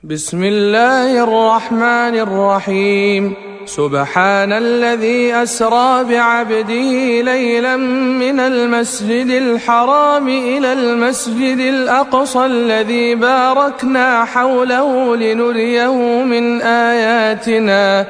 بسم الله الرحمن الرحيم. سبحان الذي أسرى بعبده ليلا من المسجد الحرام إلى المسجد الأقصى الذي باركنا حوله لنريه من آياتنا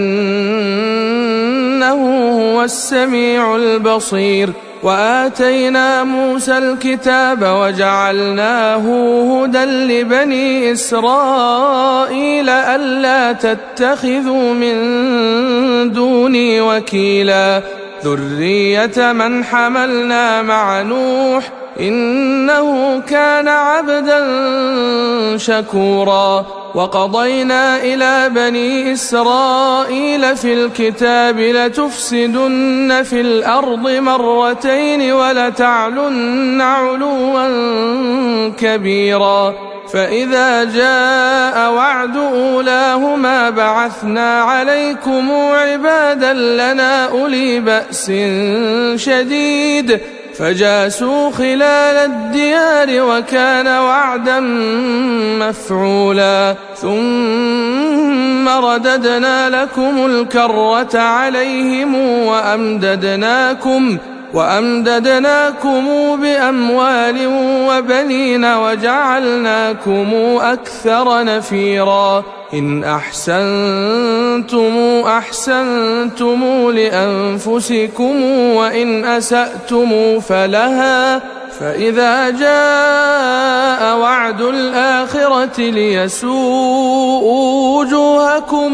إنه هو السميع البصير. وآتينا موسى الكتاب وجعلناه هدى لبني إسرائيل ألا تتخذوا من دوني وكيلا ذرية من حملنا مع نوح إنه كان عبدا شكورا. وقضينا إلى بني إسرائيل في الكتاب لتفسدن في الأرض مرتين ولتعلن علوا كبيرا. فإذا جاء وعد أولاهما بعثنا عليكم عبادا لنا أولي بأس شديد فجاسوا خلال الديار وكان وعدا مفعولا. ثم رددنا لكم الكرة عليهم وأمددناكم بأموال وبنين وجعلناكم أكثر نفيرا. إن أحسنتم لأنفسكم وإن أسأتم فلها. فإذا جاء وعد الآخرة ليسوءوا وجوهكم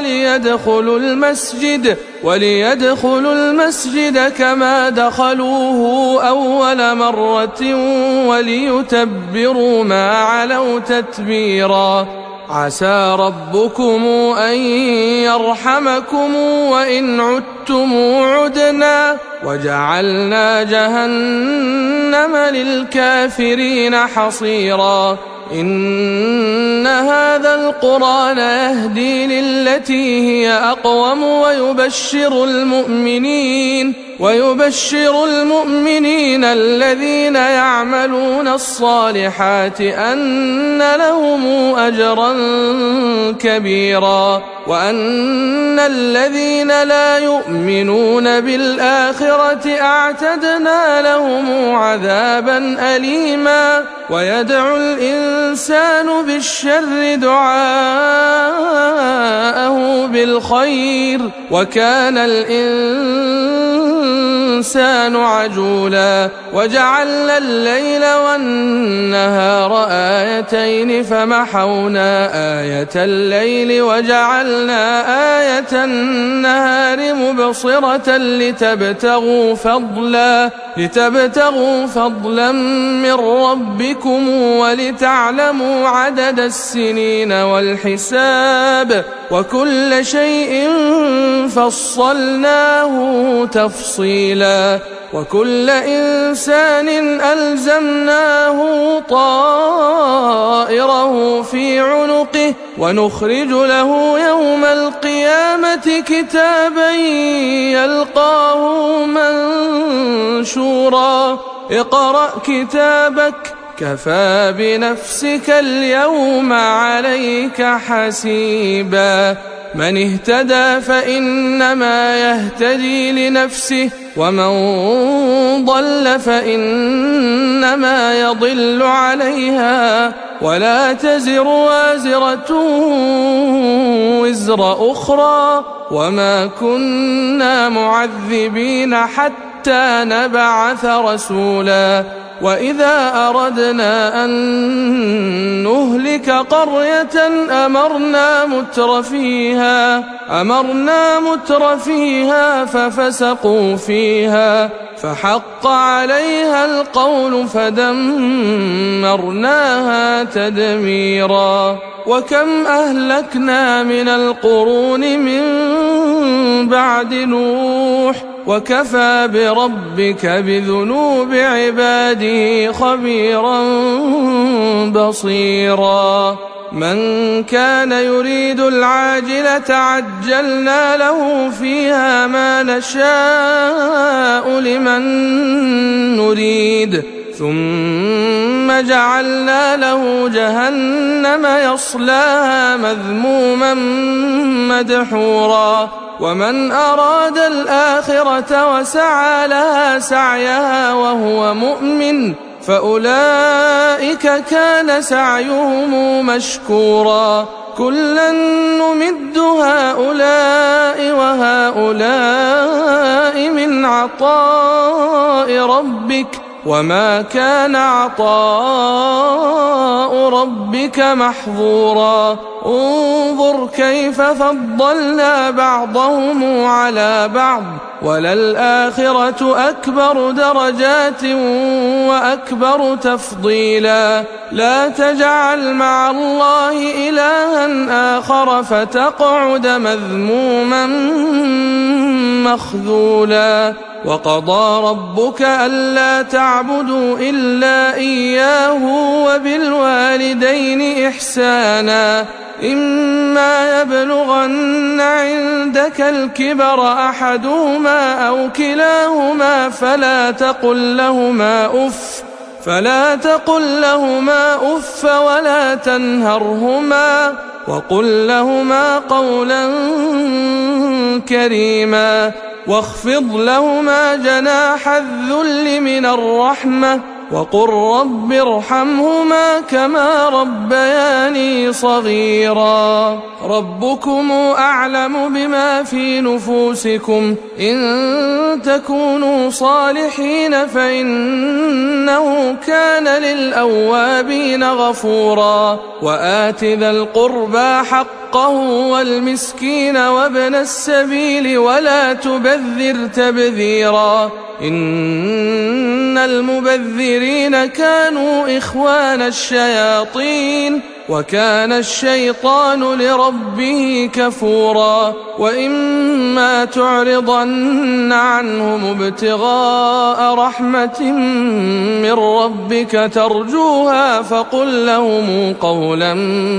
وليدخلوا المسجد كما دخلوه أول مرة وليتبروا ما علوا تتبيرا. عسى ربكم أن يرحمكم وإن عدتم عدنا وجعلنا جهنم للكافرين حصيرا. إن هذا القرآن يهدي للتي هي أقوم ويبشر المؤمنين الذين يعملون الصالحات أن لهم أجرا كبيرا وأن الذين لا يؤمنون بالآخرة أعتدنا لهم عذابا أليما. ويدعو الإنسان بالشر دعاءه بالخير وكان الإنسان عجولا. وجعلنا الليل والنهار آيتين فمحونا آية الليل وجعلنا آية النهار مبصرة لتبتغوا فضلا من ربكم ولتعلموا عدد السنين والحساب وكل شيء فصلناه تفصيلا. وكل إنسان ألزمناه طائره في عنقه ونخرج له يوم القيامة كتابا يلقاه منشورا. اقرأ كتابك كفى بنفسك اليوم عليك حسيبا. من اهتدى فإنما يهتدي لنفسه ومن ضل فإنما يضل عليها ولا تزر وازرة وزر أخرى وما كنا معذبين حتى نبعث رسولا. وإذا أردنا أن نهلك قرية أمرنا متر فيها ففسقوا فيها فحق عليها القول فدمرناها تدميرا. وكم أهلكنا من القرون من بعد نوح وكفى بربك بذنوب عباده خبيرا بصيرا. من كان يريد العاجلة عجلنا له فيها ما نشاء لمن نريد ثم جعلنا له جهنم يصلاها مذموما مدحورا ومن أراد الآخرة وسعى لها سعيها وهو مؤمن فأولئك كان سعيهم مشكورا كلا نمد هؤلاء وهؤلاء من عطاء ربك وما كان عطاء ربك محظورا انظر كيف فضلنا بعضهم على بعض وللآخرة أكبر درجات وأكبر تفضيلا لا تجعل مع الله إلها آخر فتقعد مذموما مخذولا وقضى ربك ألا تعبدوا إلا إياه وبالوالدين إحسانا إما يبلغن عندك الكبر أحدهما أو كلاهما فلا تقل لهما أف ولا تنهرهما وقل لهما قولا كريما واخفض لهما جناح الذل من الرحمة وقل رب ارحمهما كما ربياني صغيرا ربكم أعلم بما في نفوسكم إن تكونوا صالحين فإنه كان للأوابين غفورا وآت ذا القربى حقه والمسكين وابن السبيل ولا تبذر تبذيرا إن المبذرين كانوا إخوان الشياطين وكان الشيطان لربه كفورا وإما تعرضن عنهم ابتغاء رحمة من ربك ترجوها فقل لهم قولا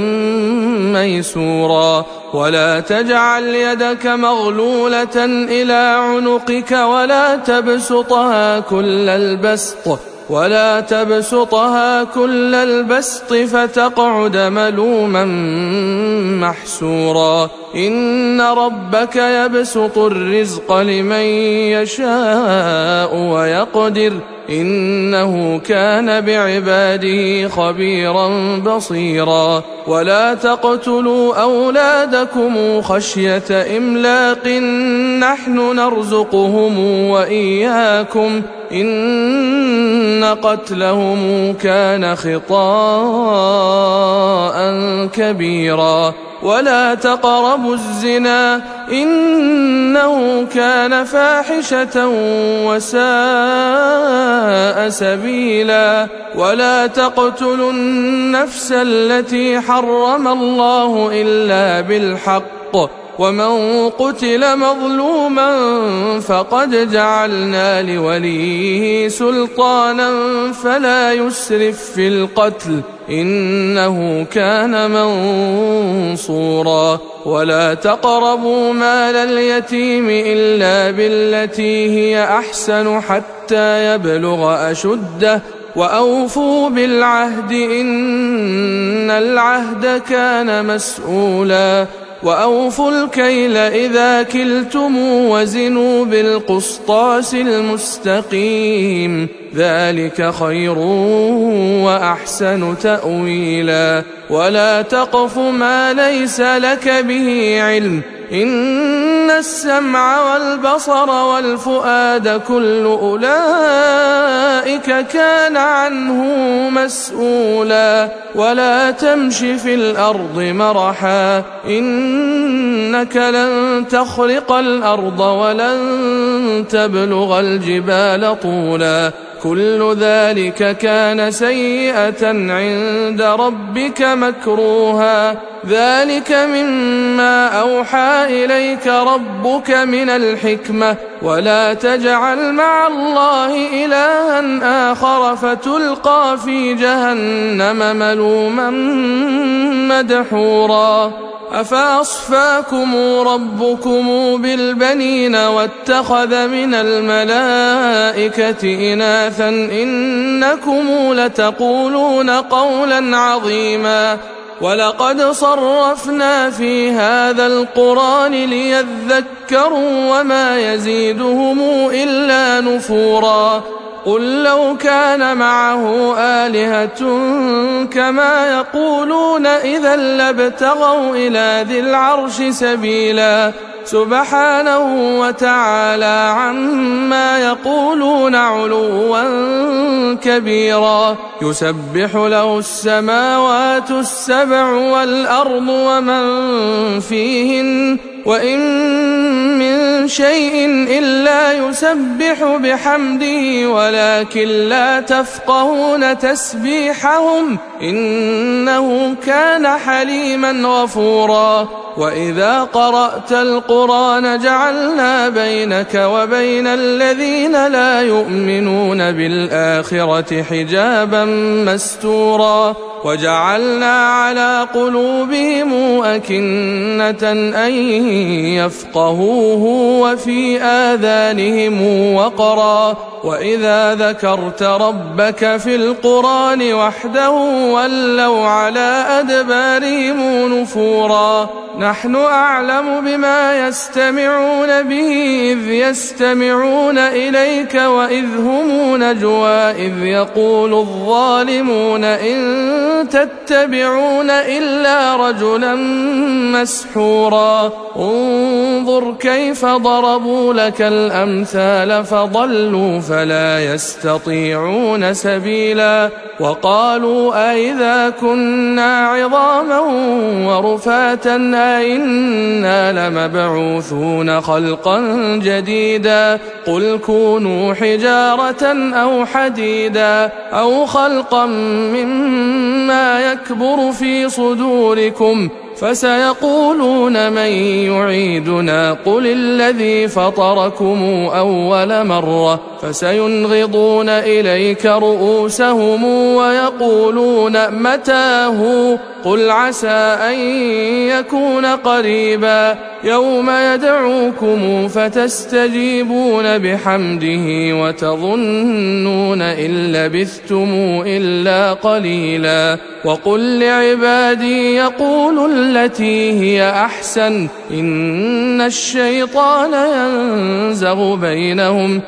ميسورا ولا تجعل يدك مغلولة إلى عنقك ولا تبسطها كل البسط فتقعد ملوما محسورا إن ربك يبسط الرزق لمن يشاء ويقدر إنه كان بعباده خبيرا بصيرا ولا تقتلوا أولادكم خشية إملاق نحن نرزقهم وإياكم إن قتلهم كان خطاء كبيرا ولا تقربوا الزنا إنه كان فاحشة وساء سبيلا ولا تقتلوا النفس التي حرم الله إلا بالحق ومن قتل مظلوما فقد جعلنا لوليه سلطانا فلا يسرف في القتل إنه كان منصورا ولا تقربوا مال اليتيم إلا بالتي هي أحسن حتى يبلغ أشده وأوفوا بالعهد إن العهد كان مسؤولا وأوفوا الكيل إذا كلتم وزنوا بالقسطاس المستقيم ذلك خير وأحسن تأويلا ولا تقف ما ليس لك به علم إن السمع والبصر والفؤاد كل أولئك كان عنه مسؤولا ولا تمش في الأرض مرحا إنك لن تخرق الأرض ولن تبلغ الجبال طولا كل ذلك كان سيئة عند ربك مكروها ذلك مما أوحى إليك ربك من الحكمة ولا تجعل مع الله إلها آخر فتلقى في جهنم ملوما مدحورا أفأصفاكم ربكم بالبنين واتخذ من الملائكة إناثا إنكم لتقولون قولا عظيما ولقد صرفنا في هذا القرآن ليذكروا وما يزيدهم إلا نفورا قل لو كان معه آلهة كما يقولون إذا لابتغوا إلى ذي العرش سبيلا سبحانه وتعالى عما يقولون علوا كبيرا يسبح له السماوات السبع والأرض ومن فيهن وإن من شيء إلا يسبح بحمده ولكن لا تفقهون تسبيحهم إنه كان حليما غفورا وإذا قرأت القرآن جعلنا بينك وبين الذين لا يؤمنون بالآخرة حجابا مستورا وجعلنا على قلوبهم أكنة أن يفقهوه وفي آذانهم وقرا وإذا ذكرت ربك في القرآن وحده ولوا على أدبارهم نفورا نحن أعلم بما يستمعون به إذ يستمعون إليك وإذ هم نجوى إذ يقول الظالمون إن تتبعون إلا رجلا مسحورا انظر كيف ضربوا لك الأمثال فضلوا فلا يستطيعون سبيلا وقالوا أئذا كنا عظاما ورفاتا أئنا لمبعوثون خلقا جديدا قل كونوا حجارة أو حديدا أو خلقا مما يكبر في صدوركم فسيقولون من يعيدنا قل الذي فطركم أول مرة فسينغضون إليك رؤوسهم ويقولون متاه قل عسى أن يكون قريبا يوم يدعوكم فتستجيبون بحمده وتظنون إن لبثتم إلا قليلا وقل لعبادي يقولوا التي هي أحسن إن الشيطان ينزغ بينهم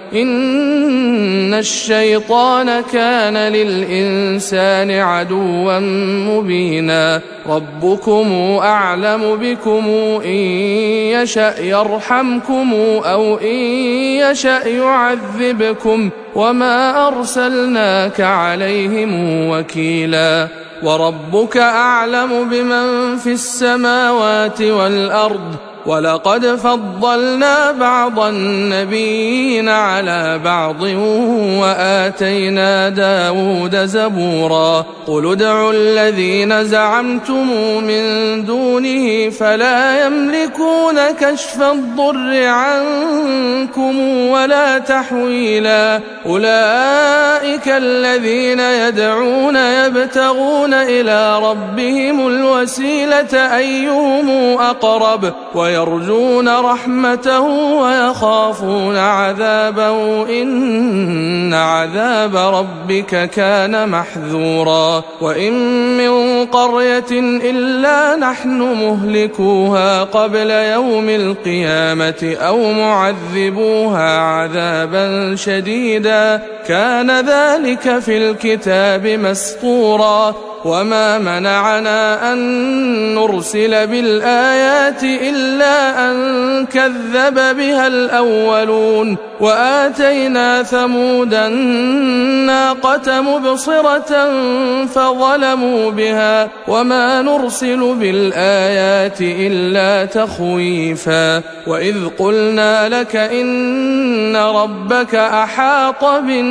إن الشيطان كان للإنسان عدوا مبينا ربكم أعلم بكم إن يشأ يرحمكم أو إن يشأ يعذبكم وما أرسلناك عليهم وكيلا وربك أعلم بمن في السماوات والأرض ولقد فضلنا بعض النبيين على بعض وآتينا داود زبورا قل ادعوا الذين زعمتم من دونه فلا يملكون كشف الضر عنكم ولا تحويلا أولئك الذين يدعون يبتغون إلى ربهم الوسيلة أيهم أقرب ويرجون رحمته ويخافون عذابه إن عذاب ربك كان محذورا وإن من قرية إلا نحن مهلكوها قبل يوم القيامة أو معذبوها عذابا شديدا كان ذلك في الكتاب مسطورا وما منعنا أن نرسل بالآيات إلا أن كذب بها الأولون وآتينا ثمود الناقة مبصرة فظلموا بها وما نرسل بالآيات إلا تخويفا وإذ قلنا لك إن ربك أحاط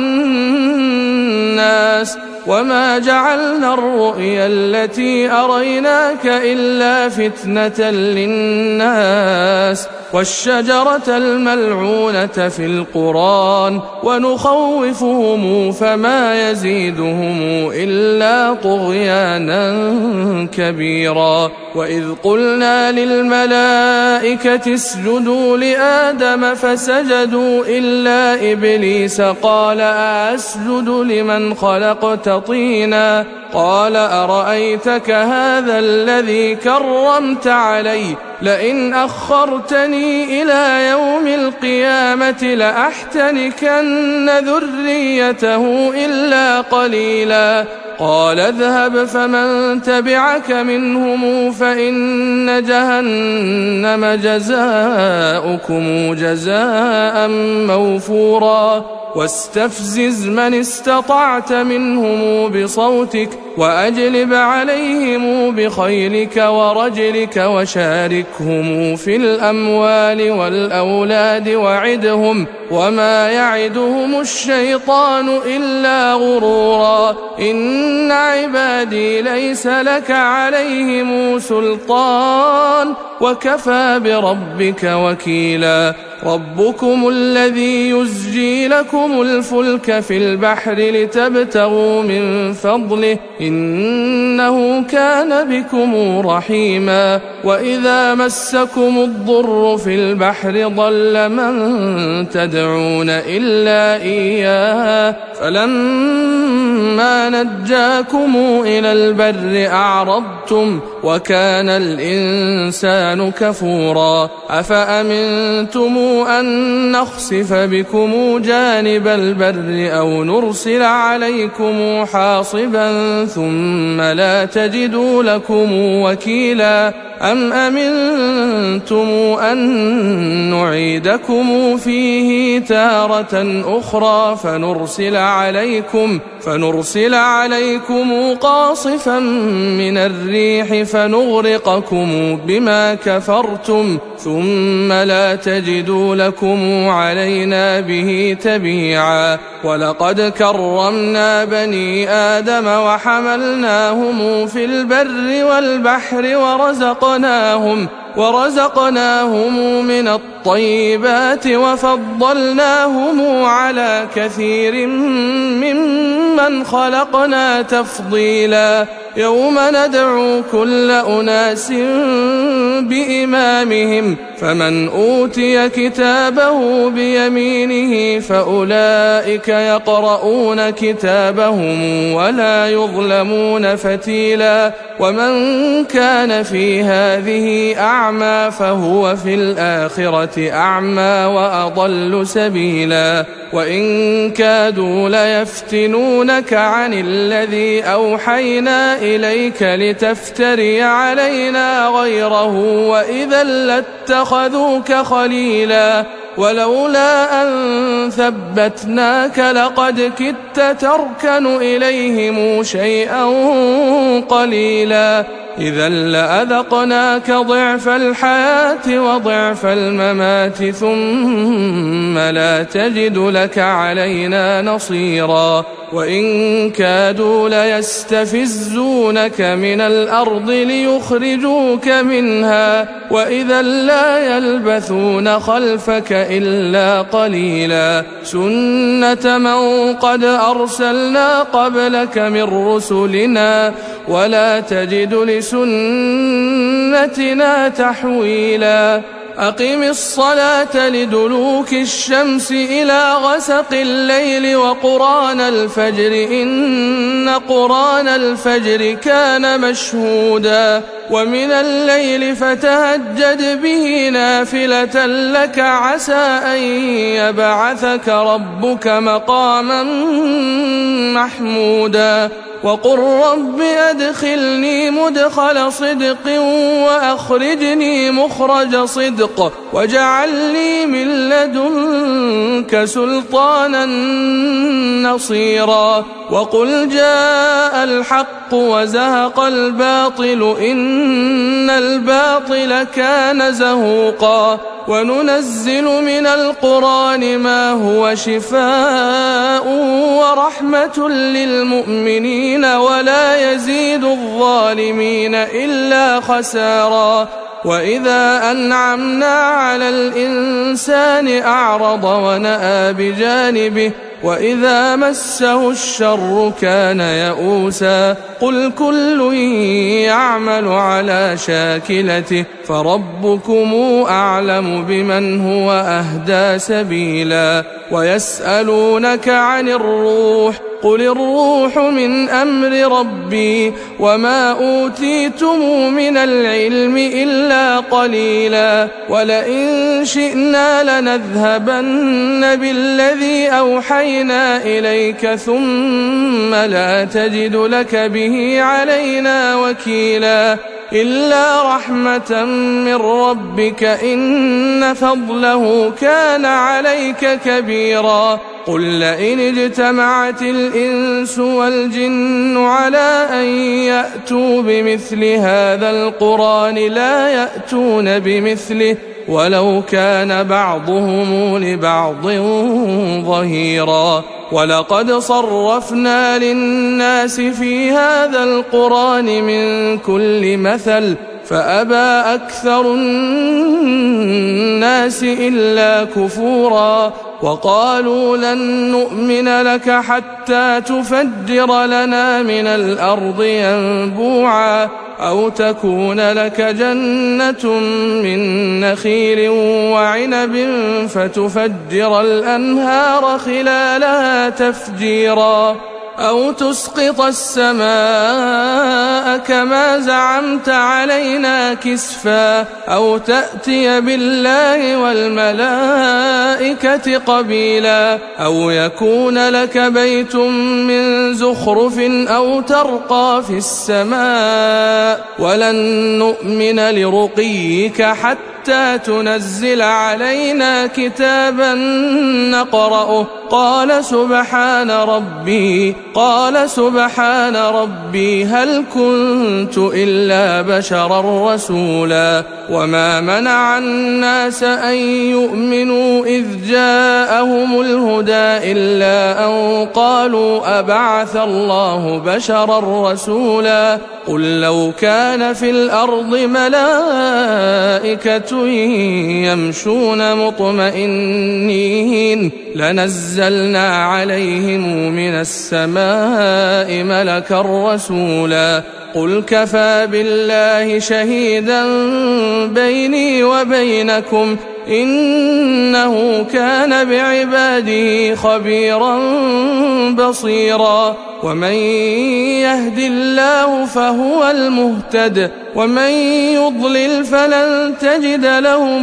بالناس وما جعلنا الرؤيا التي أريناك إلا فتنة للناس والشجرة الملعونة في القرآن ونخوفهم فما يزيدهم إلا طغيانا كبيرا. وإذ قلنا للملائكة اسجدوا لآدم فسجدوا إلا إبليس قال أسجد لمن خلقت طينا قال أرأيتك هذا الذي كرمت علي لئن أخرتني إلى يوم القيامة لأحتنكن ذريته إلا قليلا. قال اذهب فمن تبعك منهم فإن جهنم جزاؤكم جزاء موفورا. واستفزز من استطعت منهم بصوتك وأجلب عليهم بخيلك ورجلك وشاركهم في الأموال والأولاد وعدهم وما يعدهم الشيطان إلا غرورا. إن عبادي ليس لك عليهم سلطان وكفى بربك وكيلا. ربكم الذي يزجي لكم الفلك في البحر لتبتغوا من فضله إنه كان بكم رحيما. وإذا مسكم الضر في البحر ضل من تدعون إلا إياه فلما نجاكم إلى البر أعرضتم وكان الإنسان كفورا. أفأمنتم أن نخسف بكم جانب البر أو نرسل عليكم حاصبا ثم لا تجدوا لكم وكيلا. أم أمنتم أن نعيدكم فيه تارة أخرى فنرسل عليكم قاصفا من الريح فنغرقكم بما كفرتم ثم لا تجدوا لكم علينا به تبيعا. ولقد كرمنا بني آدم وحملناهم في البر والبحر ورزقناهم من الطيبات وفضلناهم على كثير ممن خلقنا تفضيلا. يوم ندعو كل أناس بإمامهم فمن أوتي كتابه بيمينه فأولئك يقرؤون كتابهم ولا يظلمون فتيلا. ومن كان في هذه أعمى فهو في الآخرة أعمى وأضل سبيلا. وإن كادوا ليفتنونك عن الذي أوحينا إليك لتفتري علينا غيره وإذا لاتخذوك خليلا. ولولا أن ثبتناك لقد كدت تركن إليهم شيئا قليلا. إذا لأذقناك ضعف الحياة وضعف الممات ثم لا تجد لك علينا نصيرا. وإن كادوا ليستفزونك من الأرض ليخرجوك منها وإذا لا يلبثون خلفك إلا قليلا. سنة من قد أرسلنا قبلك من رسلنا ولا تجد لسنتنا تحويلا. أقم الصلاة لدلوك الشمس إلى غسق الليل وقرآن الفجر إن قرآن الفجر كان مشهودا. ومن الليل فتهجد به نافلة لك عسى أن يبعثك ربك مقاما محمودا. وقل رب أدخلني مدخل صدق وأخرجني مخرج صدق واجعل لي من لدنك سلطانا نصيرا. وقل جاء الحق وزهق الباطل إن الباطل كان زهوقا. وننزل من القرآن ما هو شفاء ورحمة للمؤمنين ولا يزيد الظالمين إلا خسارا وإذا أنعمنا على الإنسان أعرض ونأى بجانبه وإذا مسه الشر كان يئوسا قل كل يعمل على شاكلته فربكم أعلم بمن هو أهدى سبيلا ويسألونك عن الروح قل الروح من أمر ربي وما أوتيتم من العلم إلا قليلا ولئن شئنا لنذهبن بالذي أوحينا إليك ثم لا تجد لك به علينا وكيلا إلا رحمة من ربك إن فضله كان عليك كبيرا قل لئن اجتمعت الإنس والجن على أن يأتوا بمثل هذا القرآن لا يأتون بمثله ولو كان بعضهم لبعض ظهيرا ولقد صرفنا للناس في هذا القرآن من كل مثل فأبى أكثر الناس إلا كفورا وقالوا لن نؤمن لك حتى تفجر لنا من الأرض ينبوعا أو تكون لك جنة من نخيل وعنب فتفجر الأنهار خلالها تفجيرا أو تسقط السماء كما زعمت علينا كسفا أو تأتي بالله والملائكة قبيلا أو يكون لك بيت من زخرف أو ترقى في السماء ولن نؤمن لرقيك حتى تنزل علينا كتابا نقرأه قال سبحان ربي هل كنت إلا بشرا رسولا وما منع الناس أن يؤمنوا إذ جاءهم الهدى إلا أن قالوا أبعث الله بشرا رسولا قل لو كان في الأرض ملائكة يمشون مطمئنين لنزلنا عليهم من السماء ملكا رسولا قل كفى بالله شهيدا بيني وبينكم إنه كان بعباده خبيرا بصيرا ومن يهد الله فهو المهتد ومن يضلل فلن تجد لهم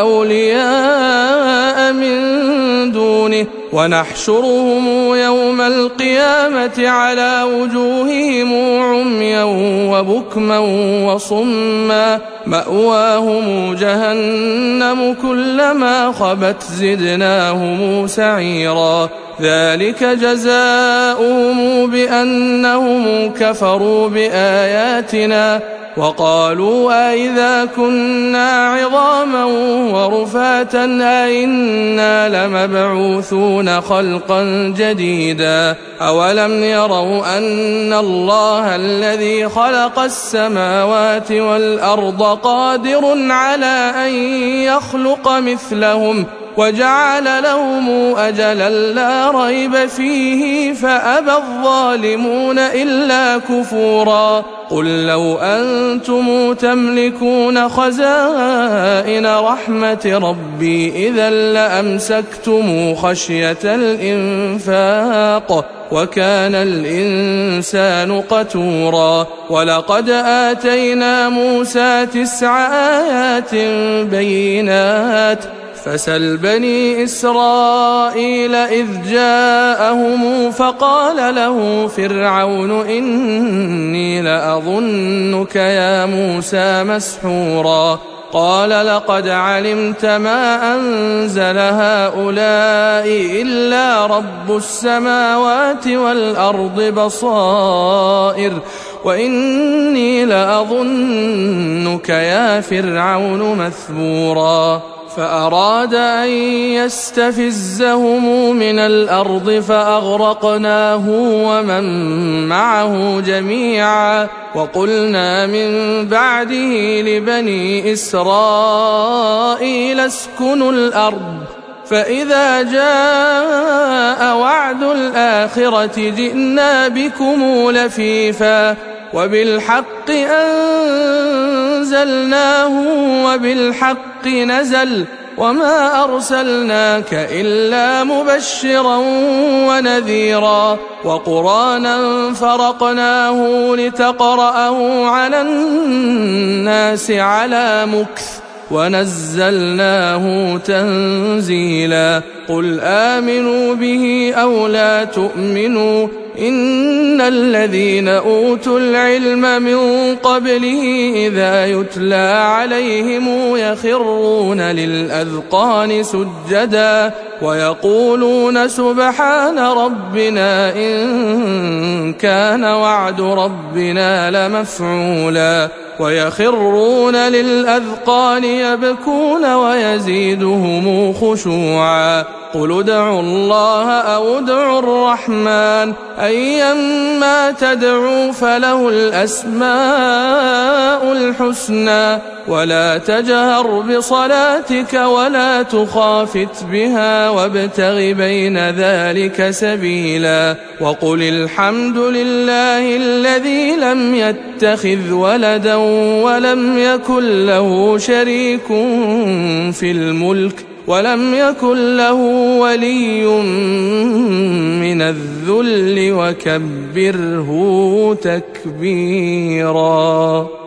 أولياء من دونه ونحشرهم يوم القيامة على وجوههم عميا وبكما وصما مأواهم جهنم كلما خبت زدناهم سعيرا ذلك جزاؤهم بأنهم كفروا بآياتنا وقالوا أئذا كنا عظاما ورفاتا أئنا لمبعوثون خلقا جديدا أولم يروا أن الله الذي خلق السماوات والأرض قادر على أن يخلق مثلهم وجعل لهم أجلا لا ريب فيه فأبى الظالمون إلا كفورا قل لو أنتم تملكون خزائن رحمة ربي إذا لأمسكتم خشية الإنفاق وكان الإنسان قتورا ولقد آتينا موسى 9 آيات بينات فسل بني إسرائيل إذ جاءهم فقال له فرعون إني لأظنك يا موسى مسحورا قال لقد علمت ما أنزل هؤلاء إلا رب السماوات والأرض بصائر وإني لأظنك يا فرعون مثبورا فأراد أن يستفزهم من الأرض فأغرقناه ومن معه جميعا وقلنا من بعده لبني إسرائيل اسكنوا الأرض فإذا جاء وعد الآخرة جئنا بكم لفيفا وبالحق أنزلناه وبالحق نزل وما أرسلناك إلا مبشرا ونذيرا وقرآنا فرقناه لتقرأه على الناس على مكث ونزلناه تنزيلا قل آمنوا به أو لا تؤمنوا إن الذين أوتوا العلم من قبله إذا يتلى عليهم يخرون للأذقان سجدا ويقولون سبحان ربنا إن كان وعد ربنا لمفعولا ويخرون للأذقان يبكون ويزيدهم خشوعا قل ادعوا الله أو ادعوا الرحمن أيما تدعوا فله الأسماء الحسنى ولا تجهر بصلاتك ولا تخافت بها وابتغ بين ذلك سبيلا وقل الحمد لله الذي لم يتخذ ولدا ولم يكن له شريك في الملك ولم يكن له ولي من الذل وكبره تكبيرا.